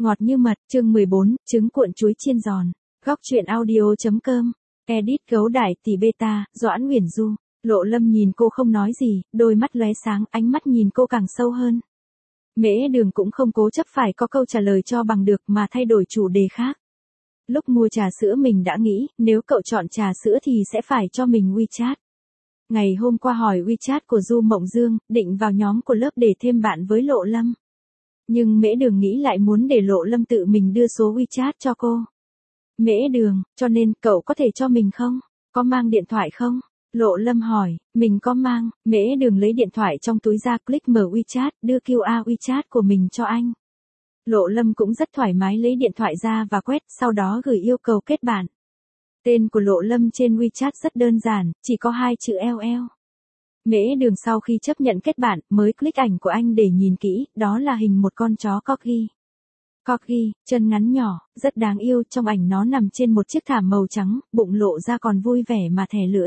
Ngọt như mật, chương 14, trứng cuộn chuối chiên giòn. Góc truyện audio.com. Edit gấu đại tỷ beta, Doãn Uyển Du. Lộ Lâm nhìn cô không nói gì, đôi mắt lóe sáng, ánh mắt nhìn cô càng sâu hơn. Mễ Đường cũng không cố chấp phải có câu trả lời cho bằng được mà thay đổi chủ đề khác. Lúc mua trà sữa mình đã nghĩ, nếu cậu chọn trà sữa thì sẽ phải cho mình WeChat. Ngày hôm qua hỏi WeChat của Du Mộng Dương, định vào nhóm của lớp để thêm bạn với Lộ Lâm. Nhưng Mễ Đường nghĩ lại muốn để Lộ Lâm tự mình đưa số WeChat cho cô. Mễ Đường, cho nên cậu có thể cho mình không? Có mang điện thoại không? Lộ Lâm hỏi, mình có mang. Mễ Đường lấy điện thoại trong túi ra, click mở WeChat, đưa QR WeChat của mình cho anh. Lộ Lâm cũng rất thoải mái lấy điện thoại ra và quét, sau đó gửi yêu cầu kết bạn. Tên của Lộ Lâm trên WeChat rất đơn giản, chỉ có 2 chữ LL. Mễ Đường sau khi chấp nhận kết bạn, mới click ảnh của anh để nhìn kỹ, đó là hình một con chó Corgi. Corgi, chân ngắn nhỏ, rất đáng yêu, trong ảnh nó nằm trên một chiếc thảm màu trắng, bụng lộ ra còn vui vẻ mà thè lưỡi.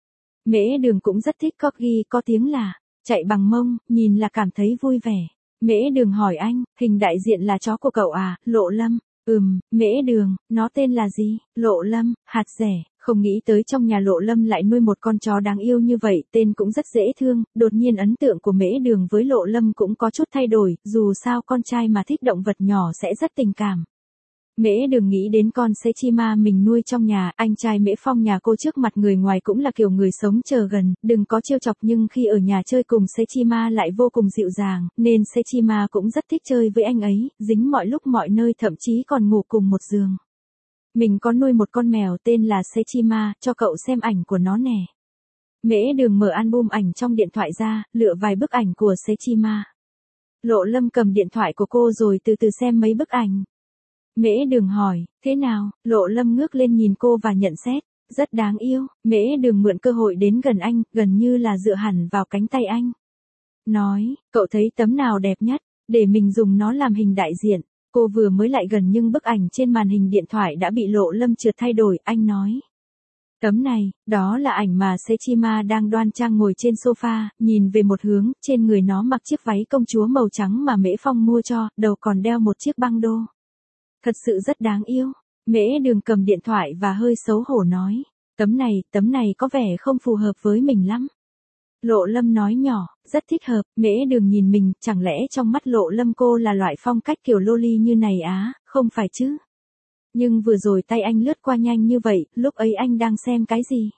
Mễ Đường cũng rất thích Corgi, có tiếng là chạy bằng mông, nhìn là cảm thấy vui vẻ. Mễ Đường hỏi anh, hình đại diện là chó của cậu à? Lộ Lâm, Mễ Đường, nó tên là gì? Lộ Lâm, hạt rẻ. Không nghĩ tới trong nhà Lộ Lâm lại nuôi một con chó đáng yêu như vậy, tên cũng rất dễ thương, đột nhiên ấn tượng của Mễ Đường với Lộ Lâm cũng có chút thay đổi, dù sao con trai mà thích động vật nhỏ sẽ rất tình cảm. Mễ Đường nghĩ đến con Sechima mình nuôi trong nhà, anh trai Mễ Phong nhà cô trước mặt người ngoài cũng là kiểu người sống chờ gần, đừng có trêu chọc nhưng khi ở nhà chơi cùng Sechima lại vô cùng dịu dàng, nên Sechima cũng rất thích chơi với anh ấy, dính mọi lúc mọi nơi thậm chí còn ngủ cùng một giường. Mình có nuôi một con mèo tên là Sechima, cho cậu xem ảnh của nó nè. Mễ Đường mở album ảnh trong điện thoại ra, lựa vài bức ảnh của Sechima. Lộ Lâm cầm điện thoại của cô rồi từ từ xem mấy bức ảnh. Mễ Đường hỏi, thế nào? Lộ Lâm ngước lên nhìn cô và nhận xét, rất đáng yêu. Mễ Đường mượn cơ hội đến gần anh, gần như là dựa hẳn vào cánh tay anh. Nói, cậu thấy tấm nào đẹp nhất, để mình dùng nó làm hình đại diện. Cô vừa mới lại gần nhưng bức ảnh trên màn hình điện thoại đã bị Lộ Lâm trượt thay đổi, anh nói. Tấm này, đó là ảnh mà Sechima đang đoan trang ngồi trên sofa, nhìn về một hướng, trên người nó mặc chiếc váy công chúa màu trắng mà Mễ Phong mua cho, đầu còn đeo một chiếc băng đô. Thật sự rất đáng yêu. Mễ Đường cầm điện thoại và hơi xấu hổ nói. Tấm này có vẻ không phù hợp với mình lắm. Lộ Lâm nói nhỏ, rất thích hợp. Mễ Đường nhìn mình, chẳng lẽ trong mắt Lộ Lâm cô là loại phong cách kiểu loli như này á, không phải chứ? Nhưng vừa rồi tay anh lướt qua nhanh như vậy, lúc ấy anh đang xem cái gì?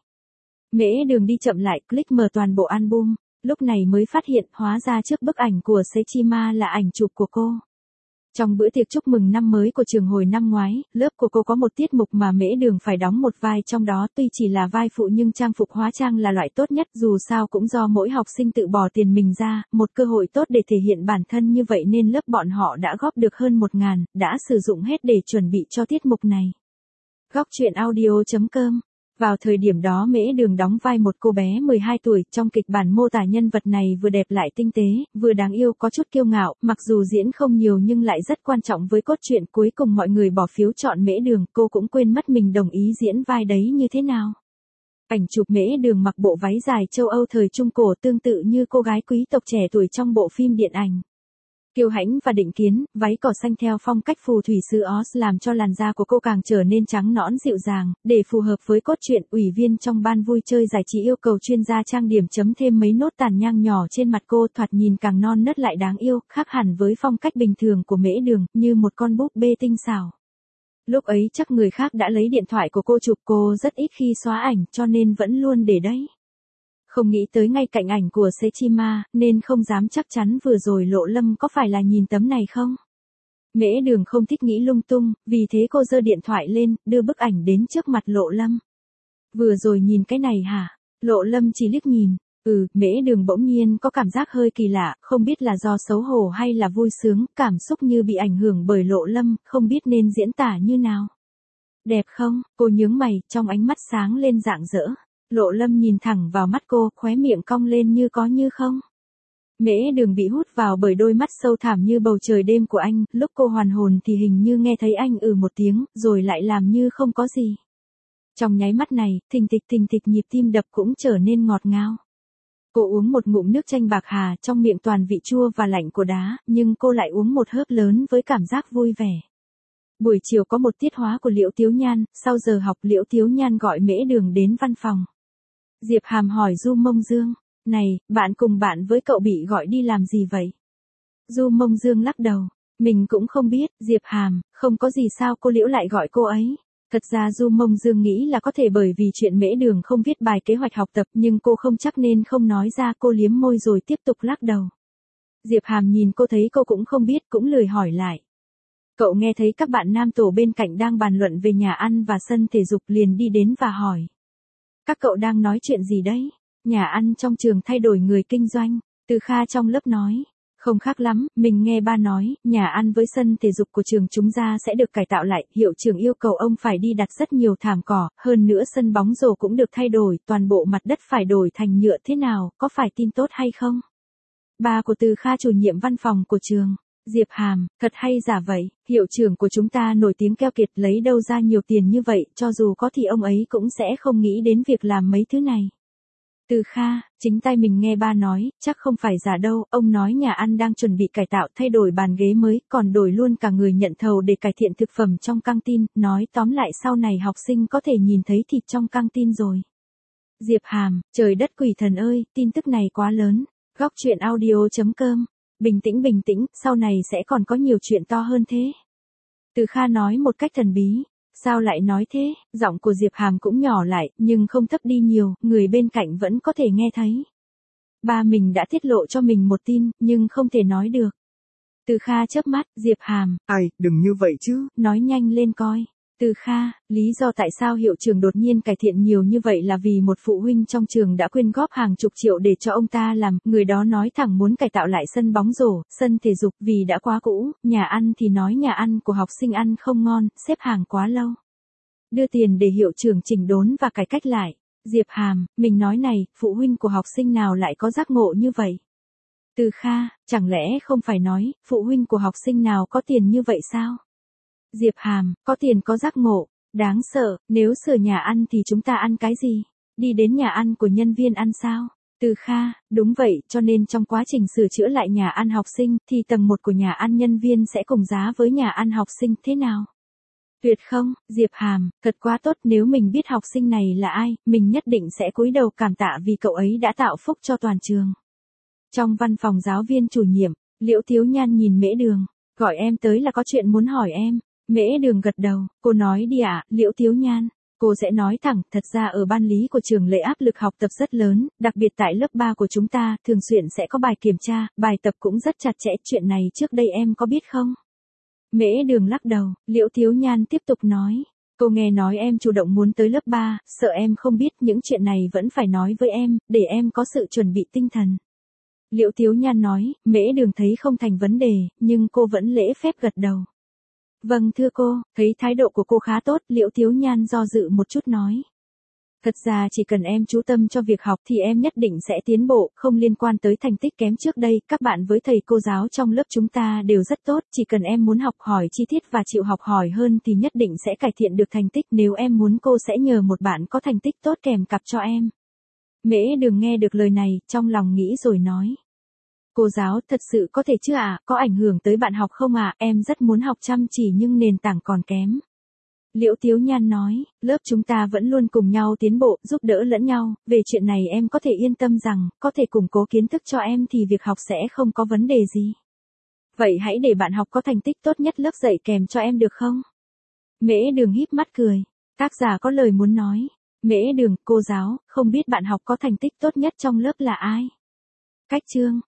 Mễ Đường đi chậm lại, click mở toàn bộ album, lúc này mới phát hiện hóa ra trước bức ảnh của Sechima là ảnh chụp của cô. Trong bữa tiệc chúc mừng năm mới của trường hồi năm ngoái, lớp của cô có một tiết mục mà Mễ Đường phải đóng một vai trong đó, tuy chỉ là vai phụ nhưng trang phục hóa trang là loại tốt nhất, dù sao cũng do mỗi học sinh tự bỏ tiền mình ra, một cơ hội tốt để thể hiện bản thân như vậy nên lớp bọn họ đã góp được hơn 1.000, đã sử dụng hết để chuẩn bị cho tiết mục này. Góc truyện audio.com. Vào thời điểm đó Mễ Đường đóng vai một cô bé 12 tuổi, trong kịch bản mô tả nhân vật này vừa đẹp lại tinh tế, vừa đáng yêu có chút kiêu ngạo, mặc dù diễn không nhiều nhưng lại rất quan trọng với cốt truyện, cuối cùng mọi người bỏ phiếu chọn Mễ Đường, cô cũng quên mất mình đồng ý diễn vai đấy như thế nào. Ảnh chụp Mễ Đường mặc bộ váy dài châu Âu thời Trung Cổ tương tự như cô gái quý tộc trẻ tuổi trong bộ phim điện ảnh. Kiêu hãnh và định kiến, váy cỏ xanh theo phong cách phù thủy xứ Oz làm cho làn da của cô càng trở nên trắng nõn dịu dàng, để phù hợp với cốt truyện, ủy viên trong ban vui chơi giải trí yêu cầu chuyên gia trang điểm chấm thêm mấy nốt tàn nhang nhỏ trên mặt cô, thoạt nhìn càng non nớt lại đáng yêu, khác hẳn với phong cách bình thường của Mễ Đường, như một con búp bê tinh xảo. Lúc ấy chắc người khác đã lấy điện thoại của cô chụp, cô rất ít khi xóa ảnh cho nên vẫn luôn để đấy. Không nghĩ tới ngay cạnh ảnh của Sechima, nên không dám chắc chắn vừa rồi Lộ Lâm có phải là nhìn tấm này không? Mễ Đường không thích nghĩ lung tung, vì thế cô giơ điện thoại lên, đưa bức ảnh đến trước mặt Lộ Lâm. Vừa rồi nhìn cái này hả? Lộ Lâm chỉ liếc nhìn. Mễ Đường bỗng nhiên có cảm giác hơi kỳ lạ, không biết là do xấu hổ hay là vui sướng, cảm xúc như bị ảnh hưởng bởi Lộ Lâm, không biết nên diễn tả như nào. Đẹp không? Cô nhướng mày, trong ánh mắt sáng lên rạng rỡ. Lộ Lâm nhìn thẳng vào mắt cô, khóe miệng cong lên như có như không. Mễ Đường bị hút vào bởi đôi mắt sâu thẳm như bầu trời đêm của anh, lúc cô hoàn hồn thì hình như nghe thấy anh một tiếng, rồi lại làm như không có gì. Trong nháy mắt này, thình thịch nhịp tim đập cũng trở nên ngọt ngào. Cô uống một ngụm nước chanh bạc hà, trong miệng toàn vị chua và lạnh của đá, nhưng cô lại uống một hớp lớn với cảm giác vui vẻ. Buổi chiều có một tiết hóa của Liễu Tiếu Nhan, sau giờ học Liễu Tiếu Nhan gọi Mễ Đường đến văn phòng. Diệp Hàm hỏi Du Mông Dương, này, bạn cùng bạn với cậu bị gọi đi làm gì vậy? Du Mông Dương lắc đầu, mình cũng không biết. Diệp Hàm, không có gì sao cô Liễu lại gọi cô ấy. Thật ra Du Mông Dương nghĩ là có thể bởi vì chuyện Mễ Đường không viết bài kế hoạch học tập, nhưng cô không chắc nên không nói ra. Cô liếm môi rồi tiếp tục lắc đầu. Diệp Hàm nhìn cô thấy cô cũng không biết, cũng lười hỏi lại. Cậu nghe thấy các bạn nam tổ bên cạnh đang bàn luận về nhà ăn và sân thể dục liền đi đến và hỏi. Các cậu đang nói chuyện gì đấy? Nhà ăn trong trường thay đổi người kinh doanh. Từ Kha trong lớp nói. Không khác lắm, mình nghe ba nói, nhà ăn với sân thể dục của trường chúng ta sẽ được cải tạo lại, hiệu trưởng yêu cầu ông phải đi đặt rất nhiều thảm cỏ, hơn nữa sân bóng rổ cũng được thay đổi, toàn bộ mặt đất phải đổi thành nhựa thế nào, có phải tin tốt hay không? Ba của Từ Kha chủ nhiệm văn phòng của trường. Diệp Hàm, thật hay giả vậy, hiệu trưởng của chúng ta nổi tiếng keo kiệt lấy đâu ra nhiều tiền như vậy, cho dù có thì ông ấy cũng sẽ không nghĩ đến việc làm mấy thứ này. Từ Kha, chính tay mình nghe ba nói, chắc không phải giả đâu, ông nói nhà ăn đang chuẩn bị cải tạo thay đổi bàn ghế mới, còn đổi luôn cả người nhận thầu để cải thiện thực phẩm trong căng tin, nói tóm lại sau này học sinh có thể nhìn thấy thịt trong căng tin rồi. Diệp Hàm, trời đất quỷ thần ơi, tin tức này quá lớn. Góc truyện audio.com. Bình tĩnh, sau này sẽ còn có nhiều chuyện to hơn thế. Từ Kha nói một cách thần bí. Sao lại nói thế? Giọng của Diệp Hàm cũng nhỏ lại, nhưng không thấp đi nhiều, người bên cạnh vẫn có thể nghe thấy. Ba mình đã tiết lộ cho mình một tin, nhưng không thể nói được. Từ Kha chớp mắt, Diệp Hàm. Ai, đừng như vậy chứ. Nói nhanh lên coi. Từ Kha, lý do tại sao hiệu trưởng đột nhiên cải thiện nhiều như vậy là vì một phụ huynh trong trường đã quyên góp hàng chục triệu để cho ông ta làm, người đó nói thẳng muốn cải tạo lại sân bóng rổ, sân thể dục vì đã quá cũ, nhà ăn thì nói nhà ăn của học sinh ăn không ngon, xếp hàng quá lâu. Đưa tiền để hiệu trưởng chỉnh đốn và cải cách lại. Diệp Hàm, mình nói này, phụ huynh của học sinh nào lại có giác ngộ như vậy? Từ Kha, chẳng lẽ không phải nói, phụ huynh của học sinh nào có tiền như vậy sao? Diệp Hàm, có tiền có giác ngộ, đáng sợ, nếu sửa nhà ăn thì chúng ta ăn cái gì? Đi đến nhà ăn của nhân viên ăn sao? Từ Kha, đúng vậy, cho nên trong quá trình sửa chữa lại nhà ăn học sinh, thì tầng 1 của nhà ăn nhân viên sẽ cùng giá với nhà ăn học sinh, thế nào? Tuyệt không, Diệp Hàm, thật quá tốt, nếu mình biết học sinh này là ai, mình nhất định sẽ cúi đầu cảm tạ vì cậu ấy đã tạo phúc cho toàn trường. Trong văn phòng giáo viên chủ nhiệm, Liễu Tiếu Nhan nhìn Mễ Đường, gọi em tới là có chuyện muốn hỏi em. Mễ Đường gật đầu, cô nói đi ạ. Liễu Tiếu Nhan. Cô sẽ nói thẳng, thật ra ở ban lý của trường Lệ áp lực học tập rất lớn, đặc biệt tại lớp 3 của chúng ta, thường xuyên sẽ có bài kiểm tra, bài tập cũng rất chặt chẽ, chuyện này trước đây em có biết không? Mễ Đường lắc đầu, Liễu Tiếu Nhan tiếp tục nói, cô nghe nói em chủ động muốn tới lớp 3, sợ em không biết những chuyện này vẫn phải nói với em, để em có sự chuẩn bị tinh thần. Liễu Tiếu Nhan nói, Mễ Đường thấy không thành vấn đề, nhưng cô vẫn lễ phép gật đầu. Vâng thưa cô, thấy thái độ của cô khá tốt, Liễu Tiếu Nhan do dự một chút nói. Thật ra chỉ cần em chú tâm cho việc học thì em nhất định sẽ tiến bộ, không liên quan tới thành tích kém trước đây, các bạn với thầy cô giáo trong lớp chúng ta đều rất tốt, chỉ cần em muốn học hỏi chi tiết và chịu học hỏi hơn thì nhất định sẽ cải thiện được thành tích, nếu em muốn cô sẽ nhờ một bạn có thành tích tốt kèm cặp cho em. Mễ Đường nghe được lời này, trong lòng nghĩ rồi nói. Cô giáo, thật sự có thể chứ ạ, có ảnh hưởng tới bạn học không ạ, em rất muốn học chăm chỉ nhưng nền tảng còn kém. Liễu Tiếu Nhan nói, lớp chúng ta vẫn luôn cùng nhau tiến bộ, giúp đỡ lẫn nhau, về chuyện này em có thể yên tâm rằng, có thể củng cố kiến thức cho em thì việc học sẽ không có vấn đề gì. Vậy hãy để bạn học có thành tích tốt nhất lớp dạy kèm cho em được không? Mễ Đường híp mắt cười, tác giả có lời muốn nói. Mễ Đường, cô giáo, không biết bạn học có thành tích tốt nhất trong lớp là ai? Cách chương.